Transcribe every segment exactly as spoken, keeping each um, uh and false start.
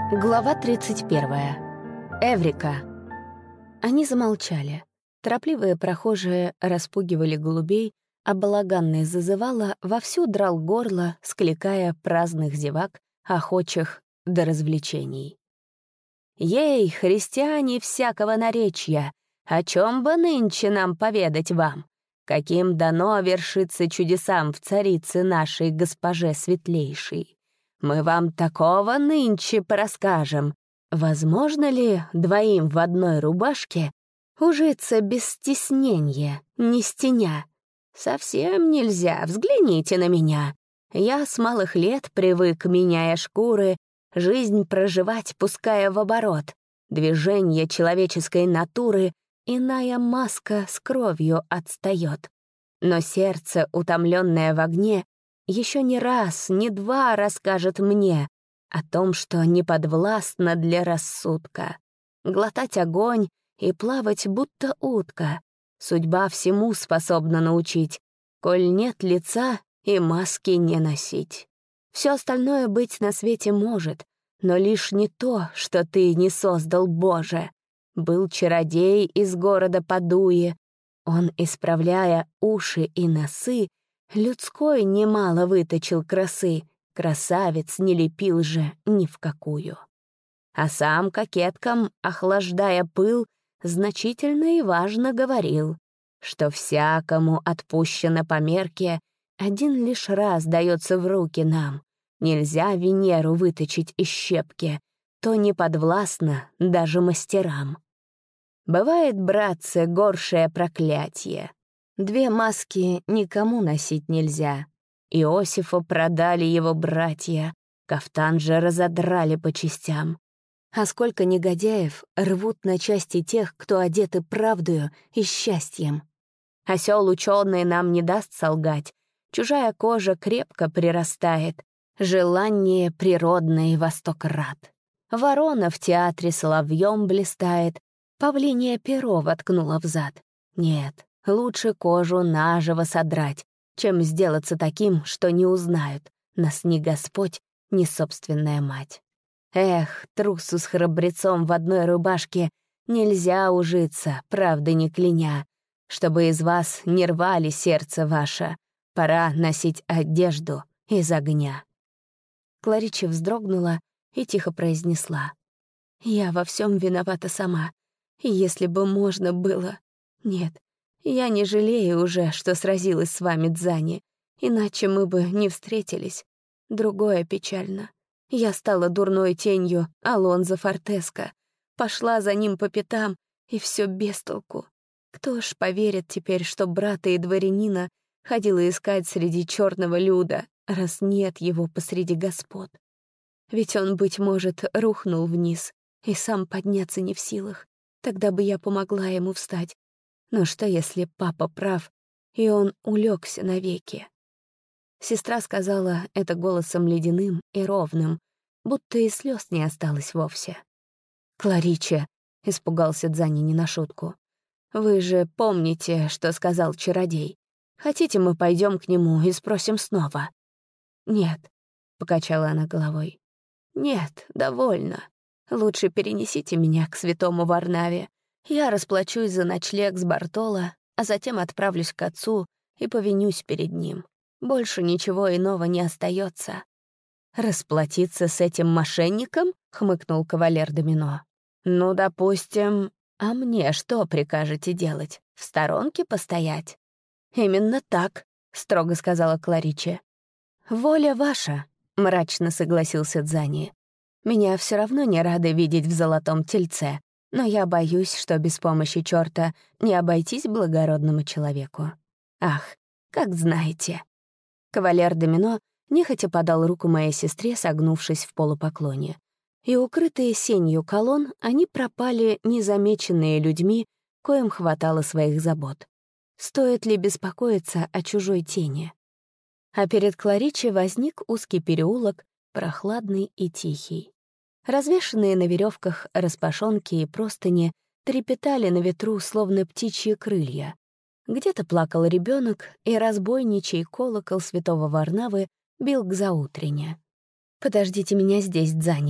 Глава тридцать первая. Эврика. Они замолчали. Торопливые прохожие распугивали голубей, а балаганный зазывало вовсю драл горло, скликая праздных зевак, охочих до развлечений. «Ей, христиане всякого наречья, о чем бы нынче нам поведать вам? Каким дано вершиться чудесам в царице нашей госпоже светлейшей? Мы вам такого нынче порасскажем. Возможно ли двоим в одной рубашке ужиться без стеснения, не стеня? Совсем нельзя, взгляните на меня. Я с малых лет привык, меняя шкуры, жизнь проживать, пуская в оборот. Движение человеческой натуры, иная маска с кровью отстает. Но сердце, утомленное в огне, еще не раз, не два расскажет мне о том, что не подвластно для рассудка. Глотать огонь и плавать, будто утка. Судьба всему способна научить, коль нет лица и маски не носить. Все остальное быть на свете может, но лишь не то, что ты не создал, Боже. Был чародей из города Падуи. Он, исправляя уши и носы, людской немало выточил красы, красавец не лепил же ни в какую. А сам кокеткам, охлаждая пыл, значительно и важно говорил, что всякому отпущено по мерке, один лишь раз дается в руки нам. Нельзя Венеру выточить из щепки, то не подвластно даже мастерам. Бывает, братцы, горшее проклятие. Две маски никому носить нельзя. Иосифа продали его братья, кафтан же разодрали по частям. А сколько негодяев рвут на части тех, кто одеты правдою и счастьем. Осел ученый нам не даст солгать, чужая кожа крепко прирастает, желание природное во сто крат. Ворона в театре соловьем блистает, павлинье перо воткнула в зад. Нет, лучше кожу наживо содрать, чем сделаться таким, что не узнают нас ни Господь, ни собственная мать. Эх, трусу с храбрецом в одной рубашке нельзя ужиться, правды не кляня. Чтобы из вас не рвали сердце ваше, пора носить одежду из огня. Кларича вздрогнула и тихо произнесла: «Я во всем виновата сама, и если бы можно было... Нет, я не жалею уже, что сразилась с вами, Дзани, иначе мы бы не встретились. Другое печально. Я стала дурной тенью Алонзо Фортеско, пошла за ним по пятам, и все без толку. Кто ж поверит теперь, что брата и дворянина ходила искать среди черного люда, раз нет его посреди господ? Ведь он, быть может, рухнул вниз и сам подняться не в силах. Тогда бы я помогла ему встать. Но что, если папа прав, и он улегся навеки?» Сестра сказала это голосом ледяным и ровным, будто и слез не осталось вовсе. «Кларича», — испугался Дзани не на шутку, — «вы же помните, что сказал чародей. Хотите, мы пойдем к нему и спросим снова?» «Нет», — покачала она головой. «Нет, довольно. Лучше перенесите меня к святому Варнаве. Я расплачусь за ночлег с Бартоло, а затем отправлюсь к отцу и повинюсь перед ним. Больше ничего иного не остается. «Расплатиться с этим мошенником?» — хмыкнул кавалер Домино. «Ну, допустим, а мне что прикажете делать? В сторонке постоять?» «Именно так», — строго сказала Кларича. «Воля ваша», — мрачно согласился Дзани. «Меня все равно не рады видеть в золотом тельце, но я боюсь, что без помощи черта не обойтись благородному человеку. Ах, как знаете». Кавалер Домино нехотя подал руку моей сестре, согнувшись в полупоклоне. И, укрытые сенью колонн, они пропали, незамеченные людьми, коим хватало своих забот. Стоит ли беспокоиться о чужой тени? А перед Кларичей возник узкий переулок, прохладный и тихий. Развешанные на веревках распашонки и простыни трепетали на ветру, словно птичьи крылья. Где-то плакал ребенок, и разбойничий колокол святого Варнавы бил к заутрене. «Подождите меня здесь, Дзани»,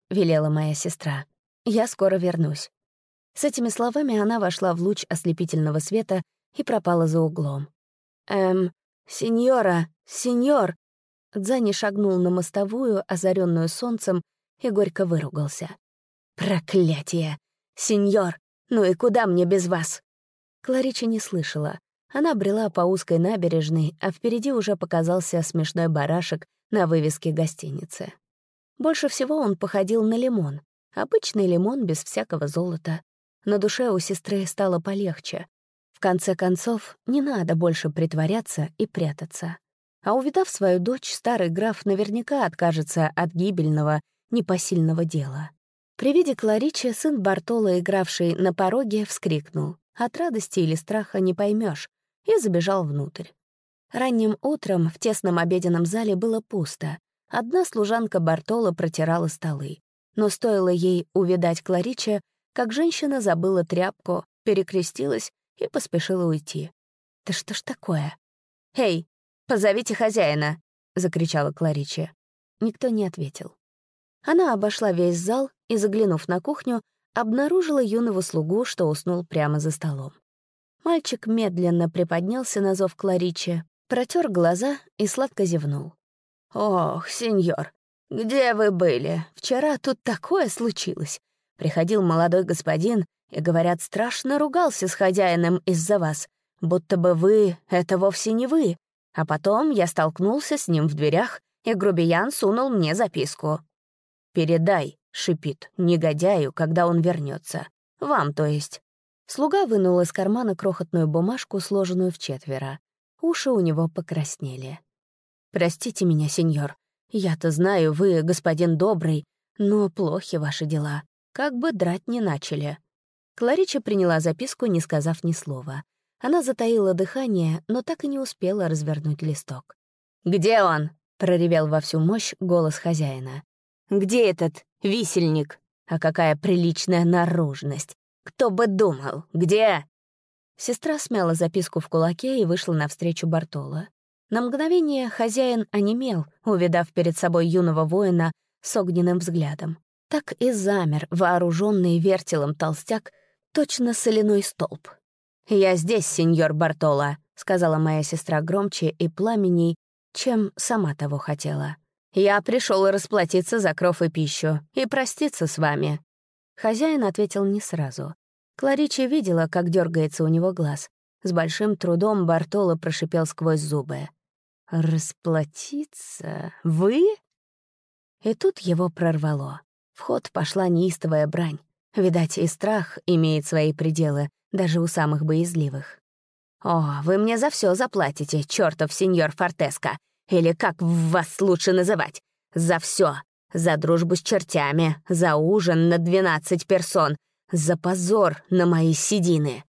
— велела моя сестра. «Я скоро вернусь». С этими словами она вошла в луч ослепительного света и пропала за углом. «Эм, сеньора, сеньор!» Дзани шагнул на мостовую, озаренную солнцем, и горько выругался. «Проклятие! Сеньор, ну и куда мне без вас?» Кларича не слышала. Она брела по узкой набережной, а впереди уже показался смешной барашек на вывеске гостиницы. Больше всего он походил на лимон. Обычный лимон без всякого золота. На душе у сестры стало полегче. В конце концов, не надо больше притворяться и прятаться. А увидав свою дочь, старый граф наверняка откажется от гибельного, непосильного дела. При виде Кларичи сын Бартоло, игравший на пороге, вскрикнул. От радости или страха не поймешь, и забежал внутрь. Ранним утром в тесном обеденном зале было пусто. Одна служанка Бартоло протирала столы. Но стоило ей увидать Кларичи, как женщина забыла тряпку, перекрестилась и поспешила уйти. «Да что ж такое?» «Эй, позовите хозяина!» — закричала Кларичи. Никто не ответил. Она обошла весь зал и, заглянув на кухню, обнаружила юного слугу, что уснул прямо за столом. Мальчик медленно приподнялся на зов Кларичи, протер глаза и сладко зевнул. «Ох, сеньор, где вы были? Вчера тут такое случилось. Приходил молодой господин и, говорят, страшно ругался с хозяином из-за вас, будто бы вы — это вовсе не вы. А потом я столкнулся с ним в дверях, и грубиян сунул мне записку. «Передай», — шипит, — «негодяю, когда он вернется. Вам, то есть». Слуга вынул из кармана крохотную бумажку, сложенную в четверо. Уши у него покраснели. «Простите меня, сеньор. Я-то знаю, вы господин добрый, но плохи ваши дела. Как бы драть не начали». Кларича приняла записку, не сказав ни слова. Она затаила дыхание, но так и не успела развернуть листок. «Где он?» — проревел во всю мощь голос хозяина. «Где этот висельник? А какая приличная наружность! Кто бы думал! Где?» Сестра смяла записку в кулаке и вышла навстречу Бартоло. На мгновение хозяин онемел, увидав перед собой юного воина с огненным взглядом. Так и замер вооруженный вертелом толстяк, точно соляной столб. «Я здесь, сеньор Бартоло», — сказала моя сестра громче и пламенней, чем сама того хотела. «Я пришел расплатиться за кров и пищу и проститься с вами». Хозяин ответил не сразу. Кларича видела, как дергается у него глаз. С большим трудом Бартоло прошипел сквозь зубы. «Расплатиться? Вы?» И тут его прорвало. В ход пошла неистовая брань. Видать, и страх имеет свои пределы, даже у самых боязливых. «О, вы мне за все заплатите, чертов сеньор Фортеско! Или как вас лучше называть? За все! За дружбу с чертями, за ужин на двенадцать персон, за позор на мои седины!»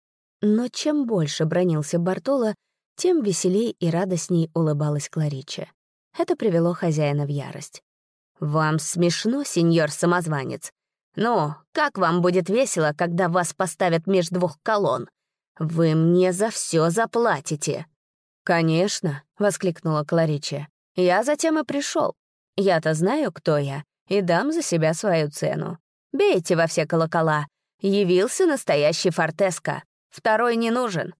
Но чем больше бранился Бартоло, тем веселей и радостней улыбалась Кларича. Это привело хозяина в ярость. «Вам смешно, сеньор-самозванец? Ну, как вам будет весело, когда вас поставят меж двух колонн? Вы мне за все заплатите». «Конечно», — воскликнула Кларича. «Я затем и пришел. Я-то знаю, кто я, и дам за себя свою цену. Бейте во все колокола. Явился настоящий Фортеско. Второй не нужен».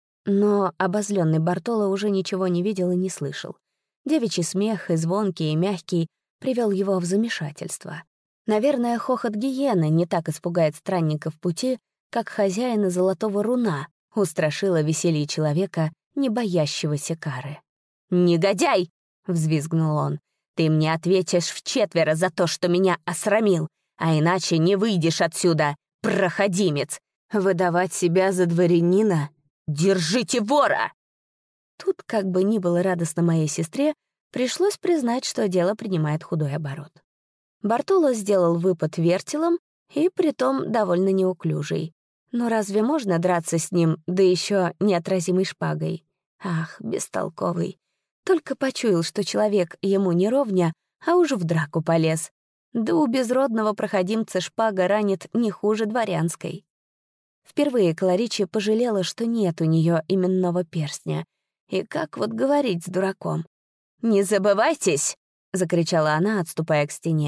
Но обозленный Бартоло уже ничего не видел и не слышал. Девичий смех, и звонкий, и мягкий, привел его в замешательство. Наверное, хохот гиены не так испугает странников пути, как хозяина золотого руна устрашила веселье человека, не боящегося кары. «Негодяй!» — взвизгнул он. «Ты мне ответишь вчетверо за то, что меня осрамил, а иначе не выйдешь отсюда, проходимец! Выдавать себя за дворянина? Держите вора!» Тут, как бы ни было радостно моей сестре, пришлось признать, что дело принимает худой оборот. Бартоло сделал выпад вертелом, и притом довольно неуклюжий. Но разве можно драться с ним, да еще неотразимой шпагой? Ах, бестолковый. Только почуял, что человек ему не ровня, а уж в драку полез. Да у безродного проходимца шпага ранит не хуже дворянской. Впервые Кларича пожалела, что нет у нее именного перстня. И как вот говорить с дураком? «Не забывайтесь!» — закричала она, отступая к стене.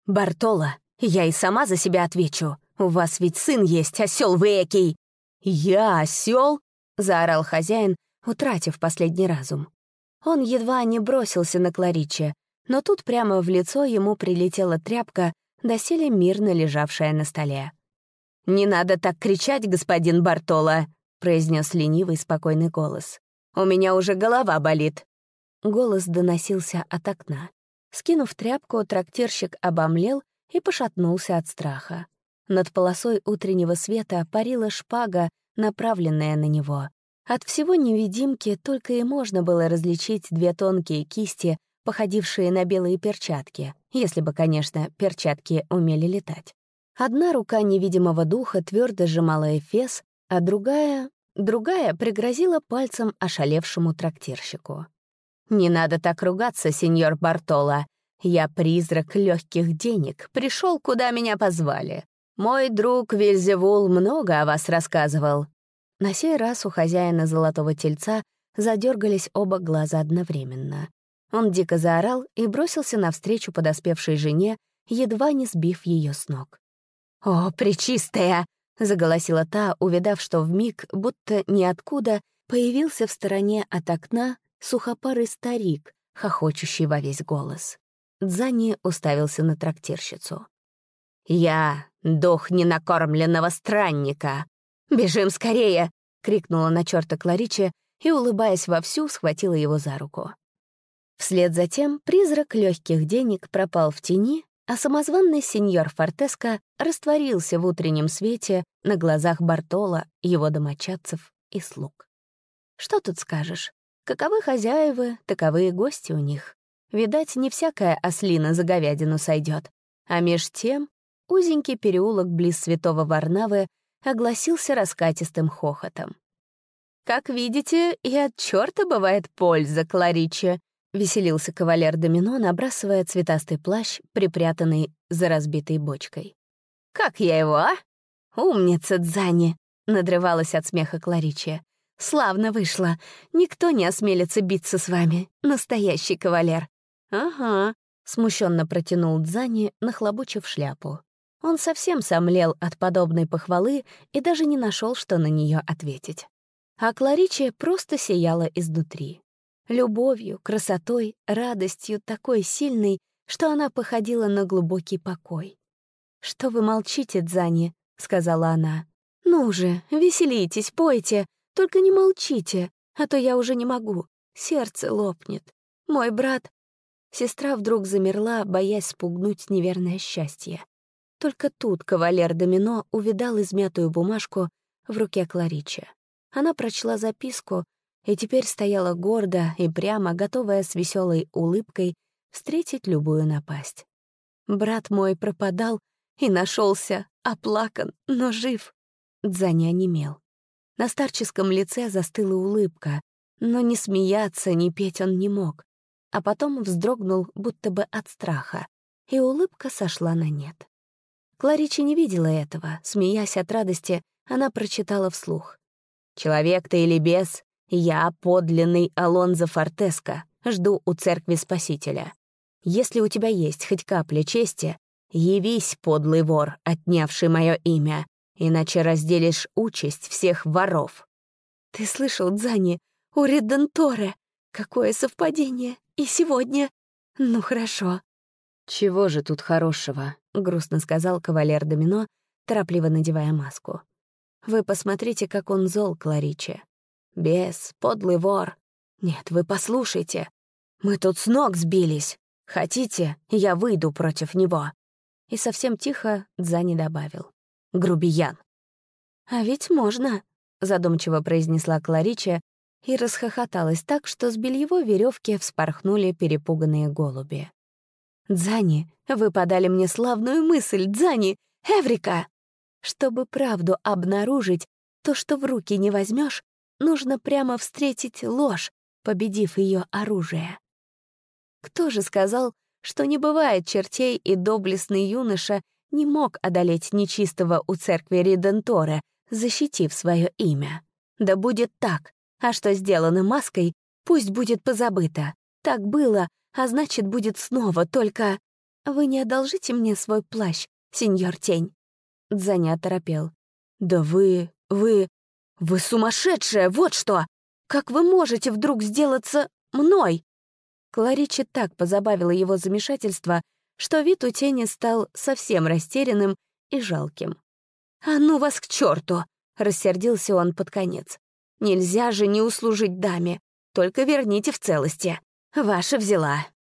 «Бартоло, я и сама за себя отвечу. У вас ведь сын есть, осёл вы экий!» «Я осёл?» — заорал хозяин, утратив последний разум. Он едва не бросился на Клариче, но тут прямо в лицо ему прилетела тряпка, доселе мирно лежавшая на столе. «Не надо так кричать, господин Бартоло», — произнес ленивый спокойный голос. «У меня уже голова болит». Голос доносился от окна. Скинув тряпку, трактирщик обомлел и пошатнулся от страха. Над полосой утреннего света парила шпага, направленная на него. От всего невидимки только и можно было различить две тонкие кисти, походившие на белые перчатки, если бы, конечно, перчатки умели летать. Одна рука невидимого духа твердо сжимала эфес, а другая... другая пригрозила пальцем ошалевшему трактирщику. «Не надо так ругаться, сеньор Бартоло. Я призрак легких денег, пришел, куда меня позвали. Мой друг Вельзевул много о вас рассказывал». На сей раз у хозяина золотого тельца задергались оба глаза одновременно. Он дико заорал и бросился навстречу подоспевшей жене, едва не сбив ее с ног. «О, пречистая!» — заголосила та, увидав, что вмиг, будто ниоткуда, появился в стороне от окна сухопарый старик, хохочущий во весь голос. Дзани уставился на трактирщицу. «Я — дух ненакормленного странника! Бежим скорее!» — крикнула на чёрта Клариче и, улыбаясь вовсю, схватила его за руку. Вслед за тем призрак легких денег пропал в тени, а самозванный сеньор Фортеско растворился в утреннем свете на глазах Бартоло, его домочадцев и слуг. Что тут скажешь? Каковы хозяева, таковы и гости у них. Видать, не всякая ослина за говядину сойдет. А меж тем узенький переулок близ Святого Варнавы огласился раскатистым хохотом. «Как видите, и от чёрта бывает польза, Клариче», — веселился кавалер Домино, набрасывая цветастый плащ, припрятанный за разбитой бочкой. «Как я его, а? Умница, Дзани!» — надрывалась от смеха Клариче. «Славно вышло. Никто не осмелится биться с вами. Настоящий кавалер». «Ага», — смущенно протянул Дзани, нахлобучив шляпу. Он совсем сомлел от подобной похвалы и даже не нашел, что на нее ответить. А Клариче просто сияла изнутри. Любовью, красотой, радостью такой сильной, что она походила на глубокий покой. «Что вы молчите, Дзани?» — сказала она. «Ну же, веселитесь, пойте, только не молчите, а то я уже не могу, сердце лопнет. Мой брат...» Сестра вдруг замерла, боясь спугнуть неверное счастье. Только тут кавалер Домино увидал измятую бумажку в руке Клариче. Она прочла записку и теперь стояла гордо и прямо, готовая с веселой улыбкой встретить любую напасть. «Брат мой пропадал и нашелся, оплакан, но жив». Дзани онемел. На старческом лице застыла улыбка, но ни смеяться, ни петь он не мог. А потом вздрогнул, будто бы от страха, и улыбка сошла на нет. Клариче не видела этого. Смеясь от радости, она прочитала вслух. «Человек ты или бес, я, подлинный Алонзо Фортеско, жду у церкви Спасителя. Если у тебя есть хоть капля чести, явись, подлый вор, отнявший мое имя, иначе разделишь участь всех воров». «Ты слышал, Дзани? У Реденторе! Какое совпадение! И сегодня! Ну, хорошо». «Чего же тут хорошего?» — грустно сказал кавалер Домино, торопливо надевая маску. «Вы посмотрите, как он зол, Клариче. Бес, подлый вор. Нет, вы послушайте. Мы тут с ног сбились. Хотите, я выйду против него?» И совсем тихо Дзани добавил. «Грубиян». «А ведь можно», — задумчиво произнесла Клариче и расхохоталась так, что с бельевой веревки вспорхнули перепуганные голуби. «Дзани, вы подали мне славную мысль, Дзани! Эврика!» Чтобы правду обнаружить, то, что в руки не возьмешь, нужно прямо встретить ложь, победив ее оружие. Кто же сказал, что не бывает чертей, и доблестный юноша не мог одолеть нечистого у церкви Реденторе, защитив свое имя? Да будет так, а что сделано маской, пусть будет позабыто. Так было, а значит, будет снова, только... «Вы не одолжите мне свой плащ, сеньор Тень?» Дзаня оторопел. «Да вы... вы... вы сумасшедшая, вот что! Как вы можете вдруг сделаться мной?» Кларичи так позабавило его замешательство, что вид у тени стал совсем растерянным и жалким. «А ну вас к черту! Рассердился он под конец. «Нельзя же не услужить даме, только верните в целости. Ваша взяла».